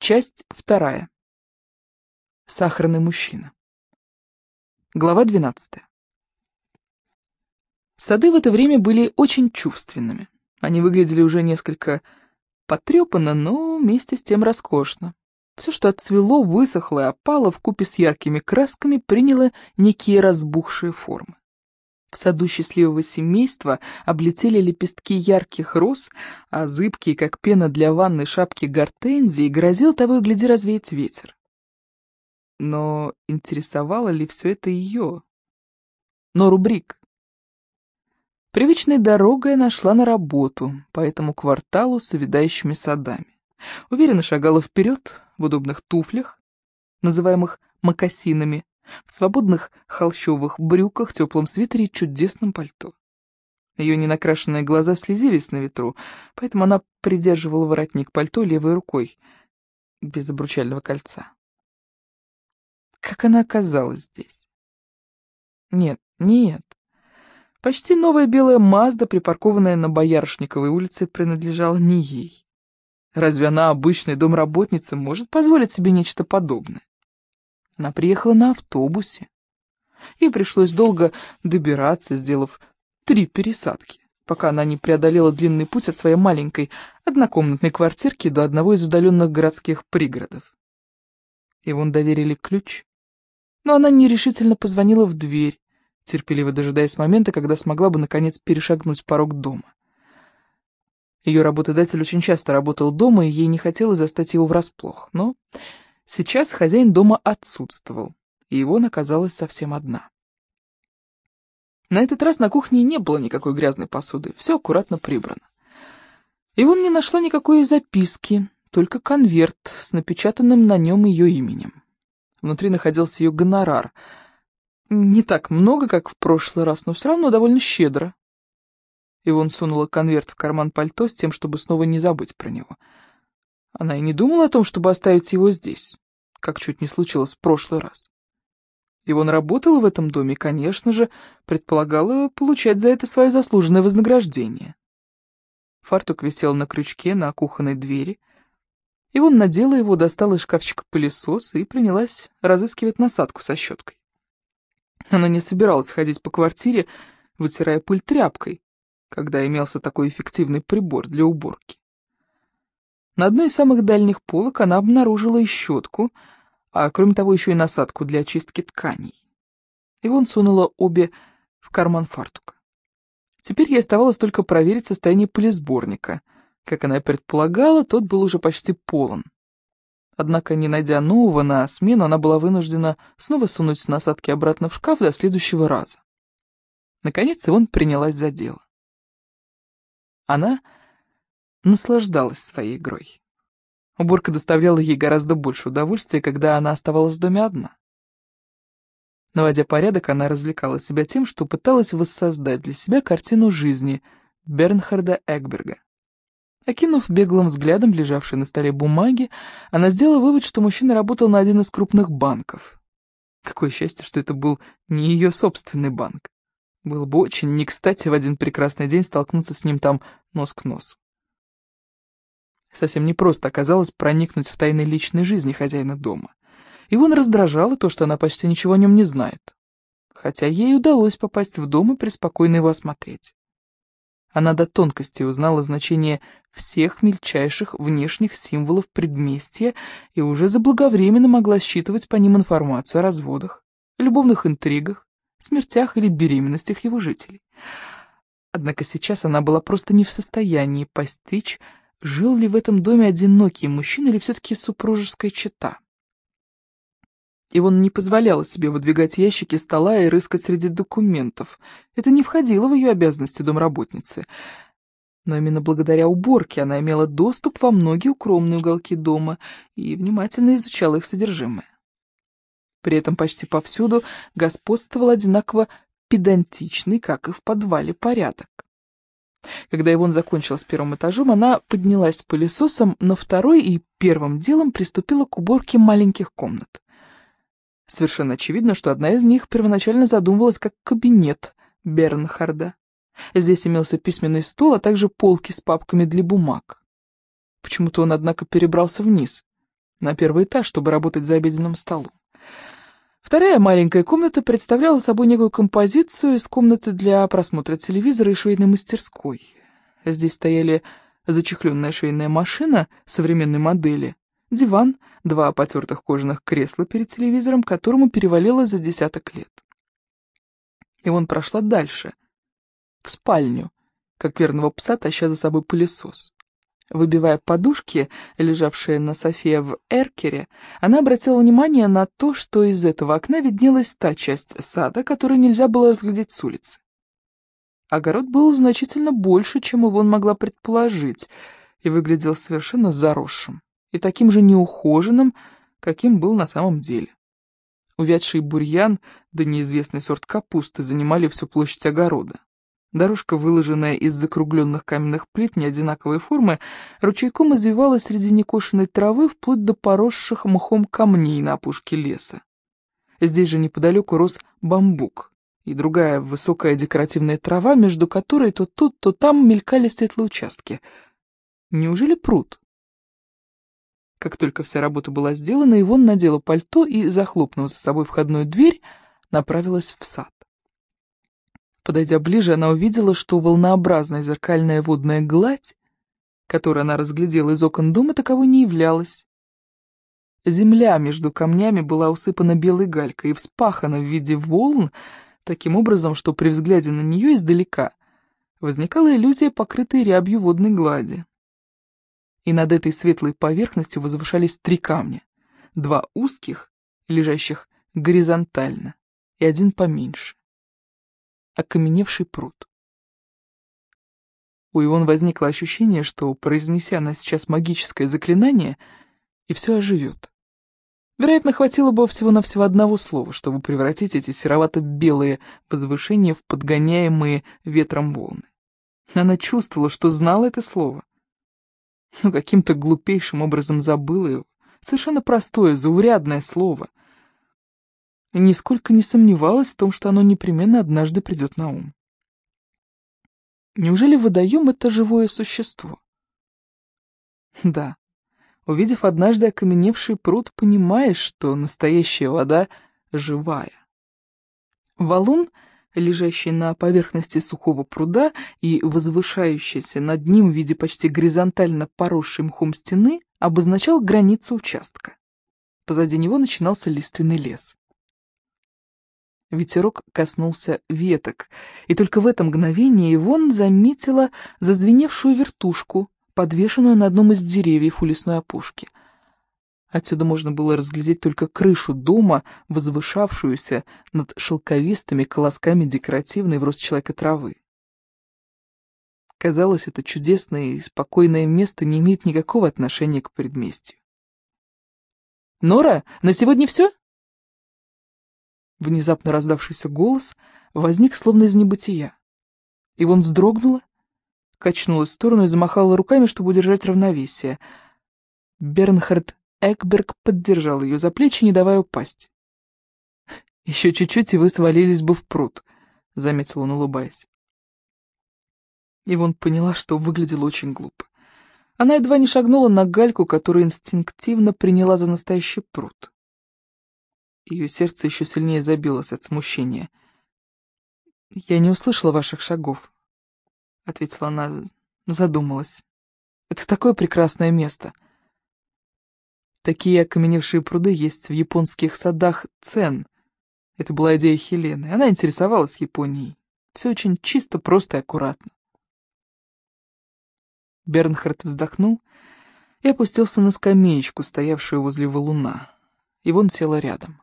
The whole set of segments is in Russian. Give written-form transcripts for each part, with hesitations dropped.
Часть 2. Сахарный мужчина. Глава 12. Сады в это время были очень чувственными. Они выглядели уже несколько потрепанно, но вместе с тем роскошно. Все, что отцвело, высохло и опало вкупе с яркими красками, приняло некие разбухшие формы. В саду счастливого семейства облетели лепестки ярких роз, а зыбкие, как пена для ванны, шапки гортензии грозил того и гляди развеять ветер. Но интересовало ли все это ее? Нору Брик. Привычной дорогой она шла на работу по этому кварталу с увядающими садами. Уверенно шагала вперед в удобных туфлях, называемых мокасинами, в свободных холщовых брюках, теплом свитере и чудесном пальто. Ее ненакрашенные глаза слезились на ветру, поэтому она придерживала воротник пальто левой рукой, без обручального кольца. Как она оказалась здесь? Нет. Почти новая белая Мазда, припаркованная на Боярышниковой улице, принадлежала не ей. Разве она, обычная домработница, может позволить себе нечто подобное? Она приехала на автобусе. Ей пришлось долго добираться, сделав 3 пересадки, пока она не преодолела длинный путь от своей маленькой однокомнатной квартирки до одного из удаленных городских пригородов. Ивон доверили ключ, но она нерешительно позвонила в дверь, терпеливо дожидаясь момента, когда смогла бы, наконец, перешагнуть порог дома. Ее работодатель очень часто работал дома, и ей не хотелось застать его врасплох, но сейчас хозяин дома отсутствовал, и Ивон оказалась совсем одна. На этот раз на кухне не было никакой грязной посуды, все аккуратно прибрано. Ивон не нашла никакой записки, только конверт с напечатанным на нем ее именем. Внутри находился ее гонорар. Не так много, как в прошлый раз, но все равно довольно щедро. Ивон сунула конверт в карман пальто с тем, чтобы снова не забыть про него. Она и не думала о том, чтобы оставить его здесь, как чуть не случилось в прошлый раз. Ивон работала в этом доме и, конечно же, предполагала получать за это свое заслуженное вознаграждение. Фартук висел на крючке на кухонной двери. Ивон надела его, достала из шкафчика пылесос и принялась разыскивать насадку со щеткой. Она не собиралась ходить по квартире, вытирая пыль тряпкой, когда имелся такой эффективный прибор для уборки. На одной из самых дальних полок она обнаружила и щетку, а кроме того еще и насадку для очистки тканей. Ивон сунула обе в карман фартука. Теперь ей оставалось только проверить состояние пылесборника. Как она и предполагала, тот был уже почти полон. Однако, не найдя нового на смену, она была вынуждена снова сунуть насадки обратно в шкаф до следующего раза. Наконец, Ивон принялась за дело. Она наслаждалась своей игрой. Уборка доставляла ей гораздо больше удовольствия, когда она оставалась в доме одна. Наводя порядок, она развлекала себя тем, что пыталась воссоздать для себя картину жизни Бернхарда Экберга. Окинув беглым взглядом лежавшие на столе бумаги, она сделала вывод, что мужчина работал на один из крупных банков. Какое счастье, что это был не ее собственный банк. Было бы очень не кстати в один прекрасный день столкнуться с ним там нос к носу. Совсем непросто оказалось проникнуть в тайны личной жизни хозяина дома. Ивон раздражало то, что она почти ничего о нем не знает. Хотя ей удалось попасть в дом и преспокойно его осмотреть. Она до тонкости узнала значение всех мельчайших внешних символов предместья и уже заблаговременно могла считывать по ним информацию о разводах, любовных интригах, смертях или беременностях его жителей. Однако сейчас она была просто не в состоянии постичь, жил ли в этом доме одинокий мужчина или все-таки супружеская чета. Ивон не позволяла себе выдвигать ящики стола и рыскать среди документов. Это не входило в ее обязанности домработницы. Но именно благодаря уборке она имела доступ во многие укромные уголки дома и внимательно изучала их содержимое. При этом почти повсюду господствовал одинаково педантичный, как и в подвале, порядок. Когда Ивон закончила с первым этажом, она поднялась с пылесосом на второй и первым делом приступила к уборке маленьких комнат. Совершенно очевидно, что одна из них первоначально задумывалась как кабинет Бернхарда. Здесь имелся письменный стол, а также полки с папками для бумаг. Почему-то он, однако, перебрался вниз. на первый этаж, чтобы работать за обеденным столом. Вторая маленькая комната представляла собой некую композицию из комнаты для просмотра телевизора и швейной мастерской. Здесь стояли зачехленная швейная машина современной модели, диван, два потертых кожаных кресла перед телевизором, которому перевалило за 10 лет. И он прошла дальше, в спальню, как верного пса, таща за собой пылесос. Выбивая подушки, лежавшие на софе в эркере, она обратила внимание на то, что из этого окна виднелась та часть сада, которую нельзя было разглядеть с улицы. Огород был значительно больше, чем Ивон могла предположить, и выглядел совершенно заросшим, и таким же неухоженным, каким был на самом деле. Увядший бурьян, да неизвестный сорт капусты занимали всю площадь огорода. Дорожка, выложенная из закругленных каменных плит неодинаковой формы, ручейком извивалась среди некошенной травы вплоть до поросших мхом камней на опушке леса. Здесь же неподалеку рос бамбук и другая высокая декоративная трава, между которой то тут, то там мелькали светлые участки. Неужели пруд? Как только вся работа была сделана, Ивон надела пальто и, захлопнув за собой входную дверь, направилась в сад. Подойдя ближе, она увидела, что волнообразная зеркальная водная гладь, которую она разглядела из окон дома, таковой не являлась. Земля между камнями была усыпана белой галькой и вспахана в виде волн, таким образом, что при взгляде на нее издалека возникала иллюзия покрытой рябью водной глади. И над этой светлой поверхностью возвышались 3 камня, 2 узких, лежащих горизонтально, и один поменьше. Окаменевший пруд. У Ивон возникло ощущение, что, произнеся она сейчас магическое заклинание, и все оживет. Вероятно, хватило бы всего-навсего одного слова, чтобы превратить эти серовато-белые возвышения в подгоняемые ветром волны. Она чувствовала, что знала это слово, но каким-то глупейшим образом забыла его. Совершенно простое, заурядное слово. И нисколько не сомневалась в том, что оно непременно однажды придет на ум. Неужели водоем — это живое существо? Да. Увидев однажды окаменевший пруд, понимаешь, что настоящая вода живая. Валун, лежащий на поверхности сухого пруда и возвышающийся над ним в виде почти горизонтально поросшей мхом стены, обозначал границу участка. Позади него начинался лиственный лес. Ветерок коснулся веток, и только в это мгновение Ивон заметила зазвеневшую вертушку, подвешенную на одном из деревьев у лесной опушки. Отсюда можно было разглядеть только крышу дома, возвышавшуюся над шелковистыми колосками декоративной в рост человека травы. Казалось, это чудесное и спокойное место не имеет никакого отношения к предместью. «Нора, на сегодня все?» Внезапно раздавшийся голос возник словно из небытия. Ивон вздрогнула, качнулась в сторону и замахала руками, чтобы удержать равновесие. Бернхард Экберг поддержал ее за плечи, не давая упасть. «Еще чуть-чуть, и вы свалились бы в пруд», — заметил он, улыбаясь. Ивон поняла, что выглядела очень глупо. Она едва не шагнула на гальку, которую инстинктивно приняла за настоящий пруд. Ее сердце еще сильнее забилось от смущения. «Я не услышала ваших шагов», — ответила она, задумалась. «Это такое прекрасное место. Такие окаменевшие пруды есть в японских садах Цен. Это была идея Хелены. Она интересовалась Японией. Все очень чисто, просто и аккуратно». Бернхард вздохнул и опустился на скамеечку, стоявшую возле валуна. Ивон села рядом.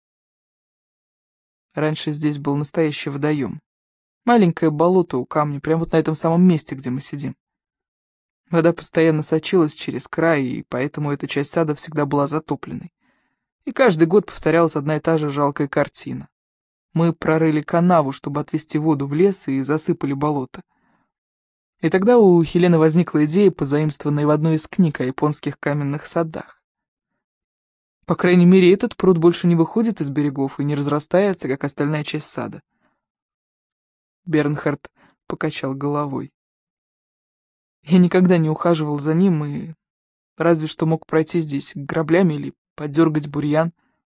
Раньше здесь был настоящий водоем. Маленькое болото у камня, прямо вот на этом самом месте, где мы сидим. Вода постоянно сочилась через край, и поэтому эта часть сада всегда была затопленной. И каждый год повторялась одна и та же жалкая картина. Мы прорыли канаву, чтобы отвести воду в лес, и засыпали болото. И тогда у Хелены возникла идея, позаимствованная в одной из книг о японских каменных садах. По крайней мере, этот пруд больше не выходит из берегов и не разрастается, как остальная часть сада. Бернхард покачал головой. Я никогда не ухаживал за ним и Разве что мог пройти здесь граблями или подергать бурьян.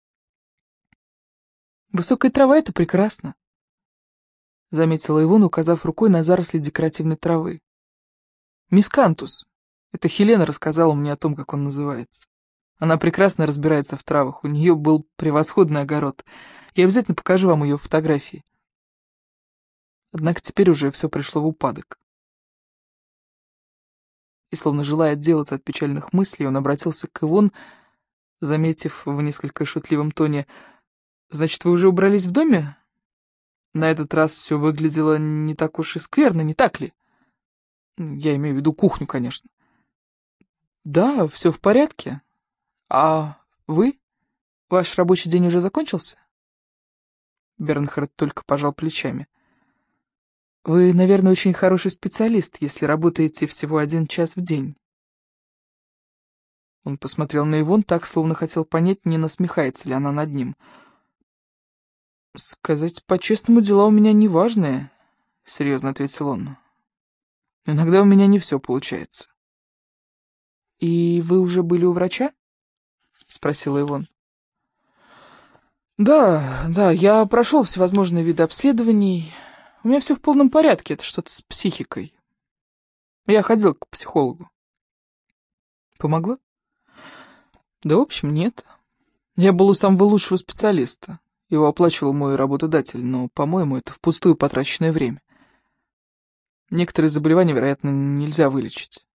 Высокая трава — это прекрасно, заметила Ивон, указав рукой на заросли декоративной травы. Мискантус. Это Хелена рассказала мне о том, как он называется. Она прекрасно разбирается в травах, у нее был превосходный огород. Я обязательно покажу вам ее фотографии. Однако теперь уже все пришло в упадок. И, словно желая отделаться от печальных мыслей, он обратился к Ивон, заметив в несколько шутливом тоне: «Значит, вы уже убрались в доме? На этот раз все выглядело не так уж и скверно, не так ли? Я имею в виду кухню, конечно». «Да, все в порядке. А вы? Ваш рабочий день уже закончился?» Бернхард только пожал плечами. «Вы, наверное, очень хороший специалист, если работаете всего 1 час в день». Он посмотрел на Ивон так, словно хотел понять, не насмехается ли она над ним. «Сказать по-честному, дела у меня неважные», — серьезно ответил он. «Иногда у меня не все получается». «И вы уже были у врача?» — спросила Ивон. Да, я прошел всевозможные виды обследований. У меня все в полном порядке, это что-то с психикой. Я ходил к психологу». «Помогло?» «Да, в общем, нет. Я был у самого лучшего специалиста. Его оплачивал мой работодатель, но, по-моему, это впустую потраченное время. Некоторые заболевания, вероятно, нельзя вылечить».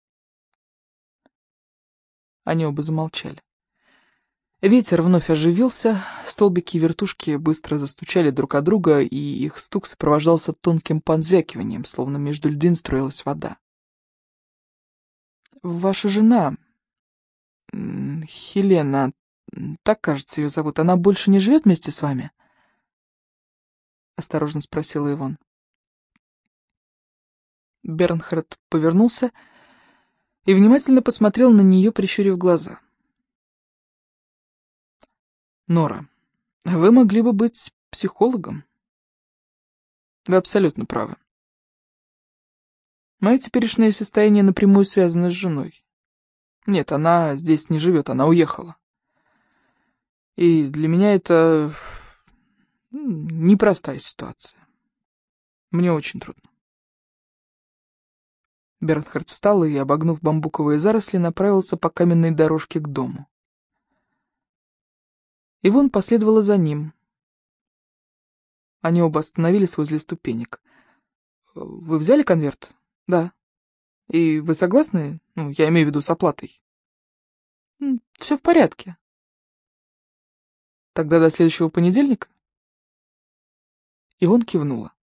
Они оба замолчали. Ветер вновь оживился, столбики и вертушки быстро застучали друг от друга, и их стук сопровождался тонким позвякиванием, словно между льдин струилась вода. «Ваша жена, Хелена, так, кажется, ее зовут, она больше не живет вместе с вами?» — осторожно спросила Ивон. Бернхард повернулся и внимательно посмотрел на нее, прищурив глаза. «Нора, вы могли бы быть психологом. Вы абсолютно правы. Мое теперешнее состояние напрямую связано с женой. Нет, она здесь не живет, она уехала. И для меня это непростая ситуация. Мне очень трудно». Бернхард встал и, обогнув бамбуковые заросли, направился по каменной дорожке к дому. Ивон последовала за ним. Они оба остановились возле ступенек. «Вы взяли конверт?» «Да». «И вы согласны? Ну, я имею в виду с оплатой». «Все в порядке». «Тогда до следующего понедельника?» Ивон кивнула.